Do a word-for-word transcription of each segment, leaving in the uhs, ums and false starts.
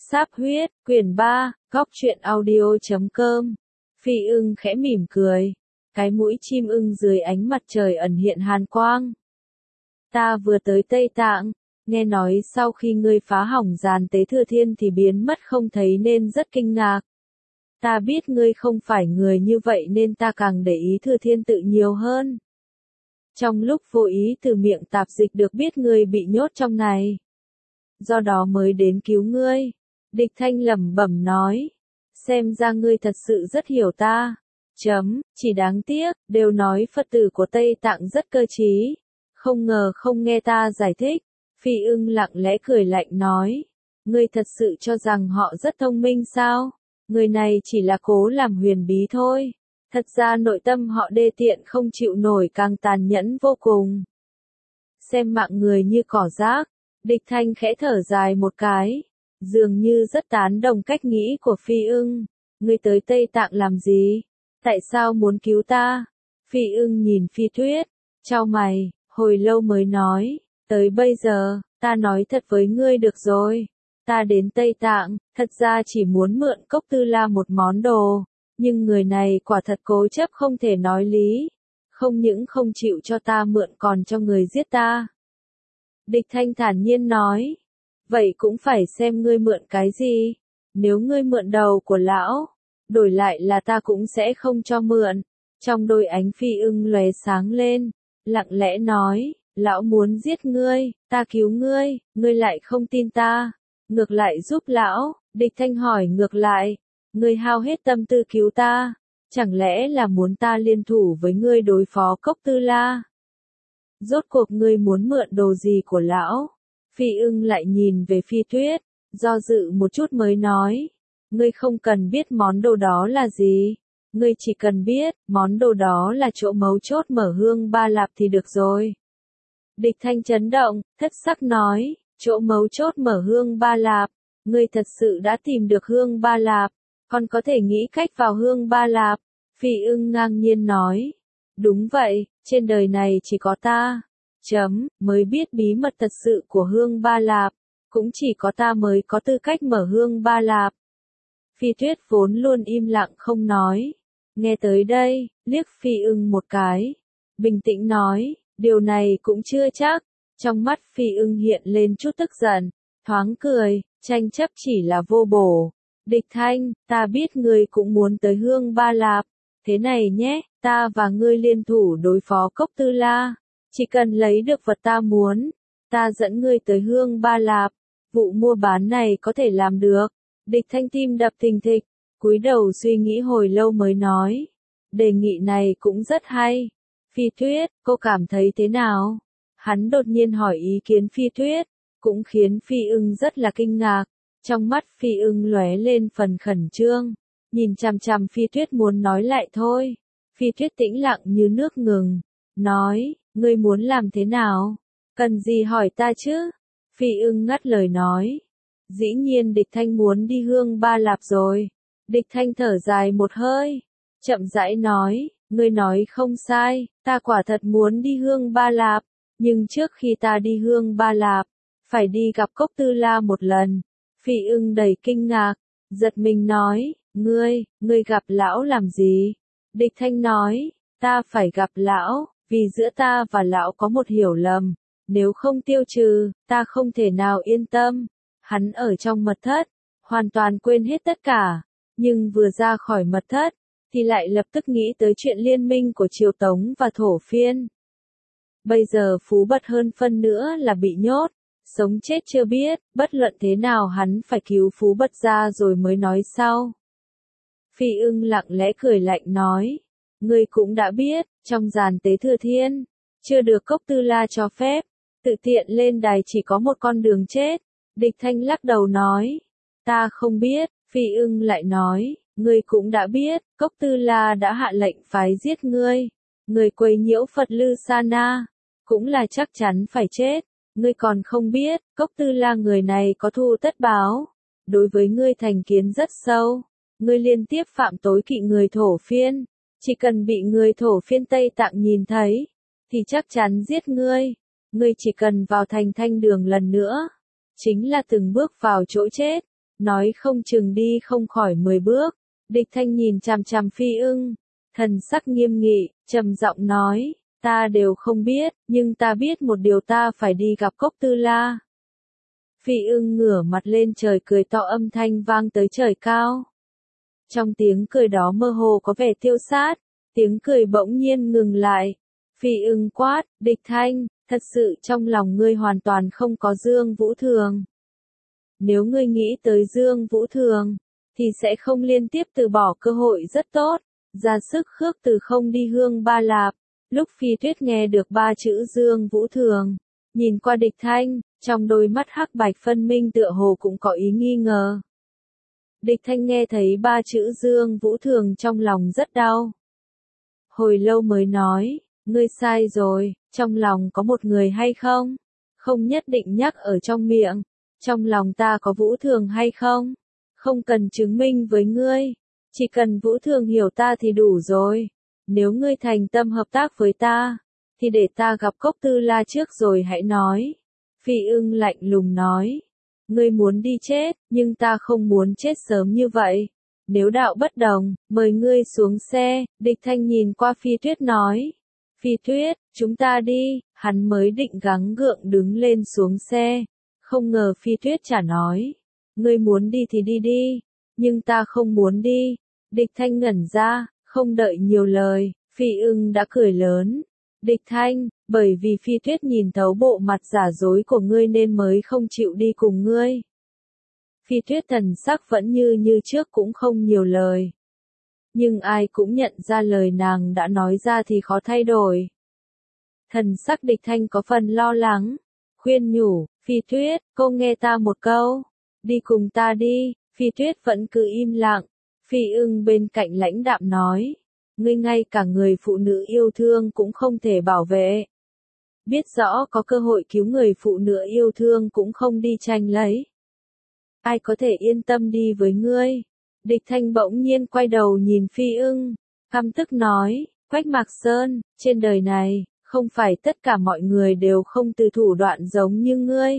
Sáp huyết, quyển ba, góc truyện audio chấm com. Phi ưng khẽ mỉm cười. Cái mũi chim ưng dưới ánh mặt trời ẩn hiện hàn quang. Ta vừa tới Tây Tạng, nghe nói sau khi ngươi phá hỏng giàn tế Thừa Thiên thì biến mất không thấy nên rất kinh ngạc. Ta biết ngươi không phải người như vậy nên ta càng để ý Thừa Thiên tự nhiều hơn. Trong lúc vô ý từ miệng tạp dịch được biết ngươi bị nhốt trong này. Do đó mới đến cứu ngươi. Địch Thanh lẩm bẩm nói. Xem ra ngươi thật sự rất hiểu ta. Chấm, chỉ đáng tiếc, đều nói Phật tử của Tây Tạng rất cơ trí. Không ngờ không nghe ta giải thích. Phi ưng lặng lẽ cười lạnh nói. Ngươi thật sự cho rằng họ rất thông minh sao? Người này chỉ là cố làm huyền bí thôi. Thật ra nội tâm họ đê tiện không chịu nổi càng tàn nhẫn vô cùng. Xem mạng người như cỏ rác. Địch Thanh khẽ thở dài một cái. Dường như rất tán đồng cách nghĩ của Phi ưng. Ngươi tới Tây Tạng làm gì? Tại sao muốn cứu ta? Phi ưng nhìn Phi Tuyết. Chau mày, hồi lâu mới nói. Tới bây giờ, ta nói thật với ngươi được rồi. Ta đến Tây Tạng, thật ra chỉ muốn mượn Cốc Tư La một món đồ. Nhưng người này quả thật cố chấp không thể nói lý. Không những không chịu cho ta mượn còn cho người giết ta. Địch Thanh thản nhiên nói. Vậy cũng phải xem ngươi mượn cái gì. Nếu ngươi mượn đầu của lão, đổi lại là ta cũng sẽ không cho mượn. Trong đôi ánh Phi ưng lóe sáng lên, lặng lẽ nói, lão muốn giết ngươi, ta cứu ngươi, ngươi lại không tin ta. Ngược lại giúp lão, Địch Thanh hỏi ngược lại, ngươi hao hết tâm tư cứu ta, chẳng lẽ là muốn ta liên thủ với ngươi đối phó Cốc Tư La? Rốt cuộc ngươi muốn mượn đồ gì của lão? Phi ưng lại nhìn về Phi Tuyết, do dự một chút mới nói. Ngươi không cần biết món đồ đó là gì. Ngươi chỉ cần biết, món đồ đó là chỗ mấu chốt mở hương ba lạp thì được rồi. Địch Thanh chấn động, thất sắc nói, chỗ mấu chốt mở hương ba lạp. Ngươi thật sự đã tìm được hương ba lạp, còn có thể nghĩ cách vào hương ba lạp. Phi ưng ngang nhiên nói. Đúng vậy, trên đời này chỉ có ta. Chấm, mới biết bí mật thật sự của hương ba lạp. Cũng chỉ có ta mới có tư cách mở hương ba lạp. Phi Tuyết vốn luôn im lặng không nói. Nghe tới đây, liếc Phi ưng một cái. Bình tĩnh nói, điều này cũng chưa chắc. Trong mắt Phi ưng hiện lên chút tức giận. Thoáng cười, tranh chấp chỉ là vô bổ. Địch Thanh, ta biết ngươi cũng muốn tới hương ba lạp. Thế này nhé, ta và ngươi liên thủ đối phó Cốc Tư La. Chỉ cần lấy được vật ta muốn, ta dẫn ngươi tới hương ba lạp. Vụ mua bán này có thể làm được. Địch Thanh tim đập thình thịch, cúi đầu suy nghĩ hồi lâu mới nói. Đề nghị này cũng rất hay. Phi Tuyết, cô cảm thấy thế nào? Hắn đột nhiên hỏi ý kiến Phi Tuyết, cũng khiến Phi ưng rất là kinh ngạc. Trong mắt Phi ưng lóe lên phần khẩn trương, nhìn chằm chằm Phi Tuyết muốn nói lại thôi. Phi Tuyết tĩnh lặng như nước ngừng, nói, ngươi muốn làm thế nào? Cần gì hỏi ta chứ? Phi ưng ngắt lời nói. Dĩ nhiên Địch Thanh muốn đi hương ba lạp rồi. Địch Thanh thở dài một hơi, chậm rãi nói, ngươi nói không sai, ta quả thật muốn đi hương ba lạp, nhưng trước khi ta đi hương ba lạp, phải đi gặp Cốc Tư La một lần. Phi ưng đầy kinh ngạc, giật mình nói, ngươi, ngươi gặp lão làm gì? Địch Thanh nói, ta phải gặp lão, vì giữa ta và lão có một hiểu lầm, nếu không tiêu trừ, ta không thể nào yên tâm. Hắn ở trong mật thất, hoàn toàn quên hết tất cả, nhưng vừa ra khỏi mật thất, thì lại lập tức nghĩ tới chuyện liên minh của Triều Tống và Thổ Phiên. Bây giờ Phú Bật hơn phân nữa là bị nhốt, sống chết chưa biết, bất luận thế nào hắn phải cứu Phú Bật ra rồi mới nói sau. Phi ưng lặng lẽ cười lạnh nói, ngươi cũng đã biết, trong giàn tế Thừa Thiên, chưa được Cốc Tư La cho phép, tự tiện lên đài chỉ có một con đường chết. Địch Thanh lắc đầu nói, ta không biết. Phi ưng lại nói, ngươi cũng đã biết, Cốc Tư La đã hạ lệnh phái giết ngươi. Ngươi quấy nhiễu Phật Lư Sa Na, cũng là chắc chắn phải chết. Ngươi còn không biết, Cốc Tư La người này có thù tất báo. Đối với ngươi thành kiến rất sâu. Ngươi liên tiếp phạm tối kỵ người Thổ Phiên. Chỉ cần bị người Thổ Phiên Tây Tạng nhìn thấy, thì chắc chắn giết ngươi. Ngươi chỉ cần vào thành Thanh Đường lần nữa, chính là từng bước vào chỗ chết. nói không chừng đi không khỏi mười bước. Địch Thanh nhìn chằm chằm Phi Ưng, thần sắc nghiêm nghị, trầm giọng nói, ta đều không biết, nhưng ta biết một điều, ta phải đi gặp Cốc Tư La. Phi Ưng ngửa mặt lên trời cười to, âm thanh vang tới trời cao. Trong tiếng cười đó mơ hồ có vẻ tiêu sát, tiếng cười bỗng nhiên ngừng lại. Phi Ưng quát, Địch Thanh, thật sự trong lòng ngươi hoàn toàn không có Dương Vũ Thường. Nếu ngươi nghĩ tới Dương Vũ Thường, thì sẽ không liên tiếp từ bỏ cơ hội rất tốt, ra sức khước từ không đi Hương Ba Lạp. Lúc Phi Tuyết nghe được ba chữ Dương Vũ Thường, nhìn qua Địch Thanh, trong đôi mắt hắc bạch phân minh tựa hồ cũng có ý nghi ngờ. Địch Thanh nghe thấy ba chữ Dương Vũ Thường trong lòng rất đau. Hồi lâu mới nói, ngươi sai rồi, trong lòng có một người hay không? Không nhất định nhắc ở trong miệng, trong lòng ta có Vũ Thường hay không? Không cần chứng minh với ngươi, chỉ cần Vũ Thường hiểu ta thì đủ rồi. Nếu ngươi thành tâm hợp tác với ta, thì để ta gặp Cốc Tư La trước rồi hãy nói. Phi Ưng lạnh lùng nói, ngươi muốn đi chết, nhưng ta không muốn chết sớm như vậy. Nếu đạo bất đồng, mời ngươi xuống xe. Địch Thanh nhìn qua Phi Tuyết nói, Phi Tuyết, chúng ta đi. Hắn mới định gắng gượng đứng lên xuống xe, không ngờ Phi Tuyết trả nói, ngươi muốn đi thì đi đi, nhưng ta không muốn đi. Địch Thanh ngẩn ra, không đợi nhiều lời, Phi Ưng đã cười lớn. Địch Thanh, bởi vì Phi Tuyết nhìn thấu bộ mặt giả dối của ngươi nên mới không chịu đi cùng ngươi. Phi Tuyết thần sắc vẫn như như trước, cũng không nhiều lời. Nhưng ai cũng nhận ra lời nàng đã nói ra thì khó thay đổi. Thần sắc Địch Thanh có phần lo lắng, khuyên nhủ, Phi Tuyết, cô nghe ta một câu, đi cùng ta đi. Phi Tuyết vẫn cứ im lặng. Phi Ưng bên cạnh lãnh đạm nói, ngươi ngay cả người phụ nữ yêu thương cũng không thể bảo vệ. Biết rõ có cơ hội cứu người phụ nữ yêu thương cũng không đi tranh lấy. Ai có thể yên tâm đi với ngươi? Địch Thanh bỗng nhiên quay đầu nhìn Phi Ưng, căm tức nói, Quách Mạc Sơn, trên đời này, không phải tất cả mọi người đều không từ thủ đoạn giống như ngươi.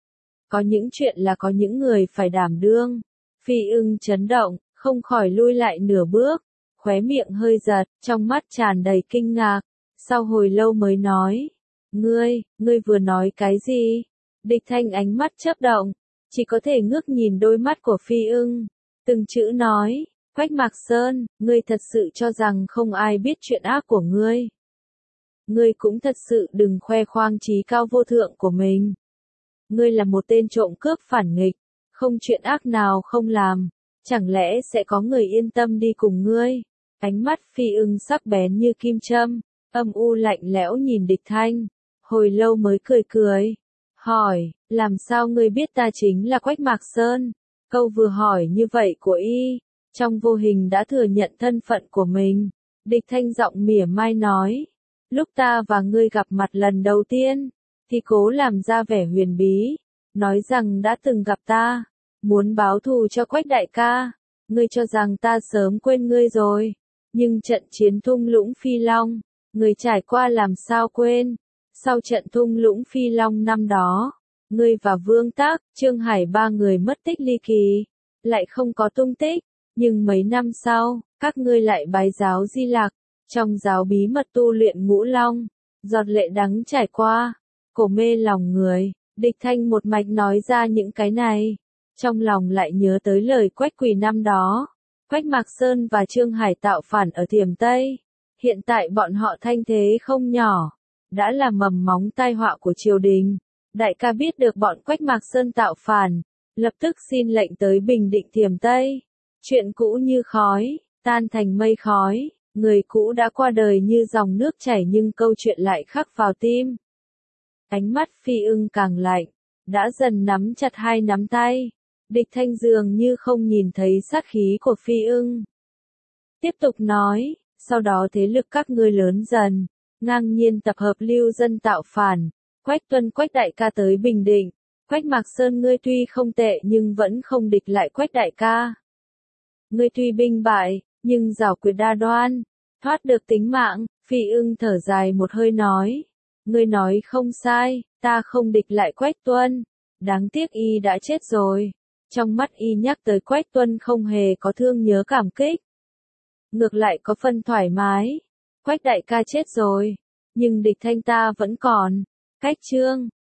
Có những chuyện là có những người phải đảm đương. Phi Ưng chấn động, không khỏi lui lại nửa bước, khóe miệng hơi giật, trong mắt tràn đầy kinh ngạc, sau hồi lâu mới nói, ngươi, ngươi vừa nói cái gì? Địch Thanh ánh mắt chớp động, chỉ có thể ngước nhìn đôi mắt của Phi Ưng, từng chữ nói, Quách Mạc Sơn, ngươi thật sự cho rằng không ai biết chuyện ác của ngươi. Ngươi cũng thật sự đừng khoe khoang trí cao vô thượng của mình. Ngươi là một tên trộm cướp phản nghịch, không chuyện ác nào không làm, chẳng lẽ sẽ có người yên tâm đi cùng ngươi? Ánh mắt Phi Ưng sắc bén như kim châm, âm u lạnh lẽo nhìn Địch Thanh, hồi lâu mới cười cười, hỏi, làm sao ngươi biết ta chính là Quách Mạc Sơn? Câu vừa hỏi như vậy của y, trong vô hình đã thừa nhận thân phận của mình. Địch Thanh giọng mỉa mai nói, lúc ta và ngươi gặp mặt lần đầu tiên, thì cố làm ra vẻ huyền bí, nói rằng đã từng gặp ta, muốn báo thù cho Quách đại ca. Ngươi cho rằng ta sớm quên ngươi rồi, nhưng trận chiến thung lũng Phi Long, ngươi trải qua làm sao quên? Sau trận thung lũng Phi Long năm đó, ngươi và Vương Tác, Trương Hải ba người mất tích ly kỳ, lại không có tung tích, nhưng mấy năm sau, các ngươi lại bái giáo Di Lặc, trong giáo bí mật tu luyện Ngũ Long, giọt lệ đắng trải qua, cổ mê lòng người. Địch Thanh một mạch nói ra những cái này, trong lòng lại nhớ tới lời Quách Quỳ năm đó. Quách Mạc Sơn và Trương Hải tạo phản ở Thiểm Tây, hiện tại bọn họ thanh thế không nhỏ, đã là mầm móng tai họa của triều đình. Đại ca biết được bọn Quách Mạc Sơn tạo phản, lập tức xin lệnh tới bình định Thiểm Tây. Chuyện cũ như khói, tan thành mây khói, người cũ đã qua đời như dòng nước chảy, nhưng câu chuyện lại khắc vào tim. Ánh mắt Phi Ưng càng lạnh, đã dần nắm chặt hai nắm tay. Địch Thanh dường như không nhìn thấy sát khí của Phi Ưng. Tiếp tục nói, sau đó thế lực các ngươi lớn dần, ngang nhiên tập hợp lưu dân tạo phản, Quách Tuân Quách đại ca tới Bình Định. Quách Mạc Sơn ngươi tuy không tệ nhưng vẫn không địch lại Quách đại ca. Ngươi tuy binh bại, nhưng giảo quyệt đa đoan, thoát được tính mạng. Phi Ưng thở dài một hơi nói, ngươi nói không sai, ta không địch lại Quách Tuân, đáng tiếc y đã chết rồi. Trong mắt y nhắc tới Quách Tuân không hề có thương nhớ cảm kích. Ngược lại có phân thoải mái. Quách đại ca chết rồi, nhưng địch thanh ta vẫn còn. Cách Trương,